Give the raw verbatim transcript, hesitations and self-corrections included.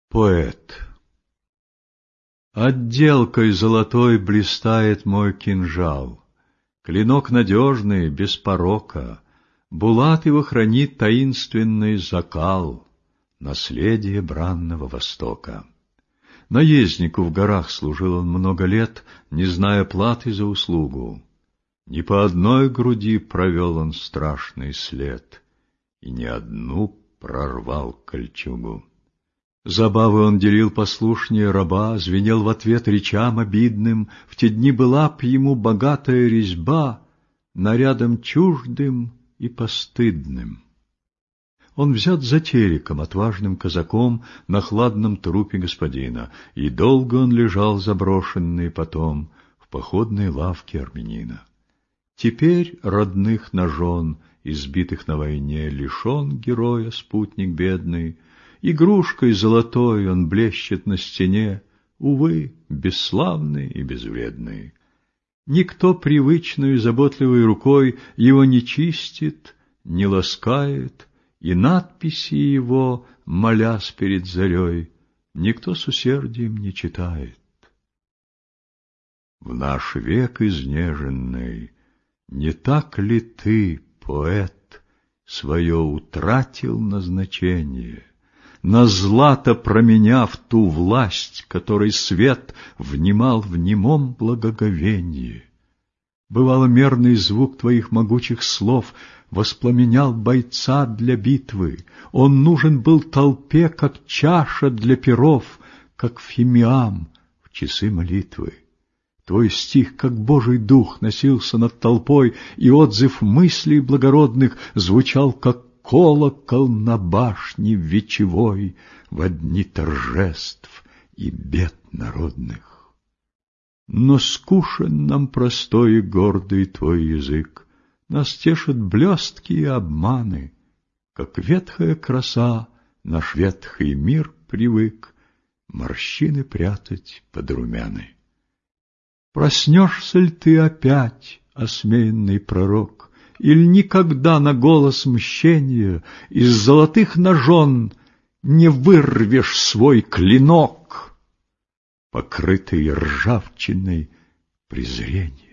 Поэт. Отделкой золотой блистает мой кинжал, клинок надежный, без порока, булат его хранит таинственный закал, наследие бранного Востока. Наезднику в горах служил он много лет, не зная платы за услугу. Не по одной груди провел он страшный след, и не одну прорвал кольчугу. Забавы он делил послушнее раба, звенел в ответ речам обидным. В те дни была б ему богатая резьба нарядом чуждым и постыдным. Он взят за тереком, отважным казаком, на хладном трупе господина, и долго он лежал заброшенный потом в походной лавке армянина. Теперь родных на жен, избитых на войне, лишен героя спутник бедный. Игрушкой золотой он блещет на стене, увы, бесславный и безвредный. Никто привычной заботливой рукой его не чистит, не ласкает, и надписи его, молясь перед зарей, никто с усердием не читает. В наш век изнеженный, не так ли ты, поэт, свое утратил назначение, на злато променяв ту власть, которой свет внимал в немом благоговении? Бывало, мерный звук твоих могучих слов воспламенял бойца для битвы. Он нужен был толпе, как чаша для перов, как фимиам в часы молитвы. Твой стих, как Божий дух, носился над толпой, и отзыв мыслей благородных звучал, как колокол на башне вечевой во дни торжеств и бед народных. Но скушен нам простой и гордый твой язык, нас тешат блестки и обманы, как ветхая краса наш ветхий мир привык морщины прятать под румяны. Проснешься ли ты опять, осмеянный пророк, или никогда на голос мщения из золотых ножон не вырвешь свой клинок, покрытый ржавчиной презрения?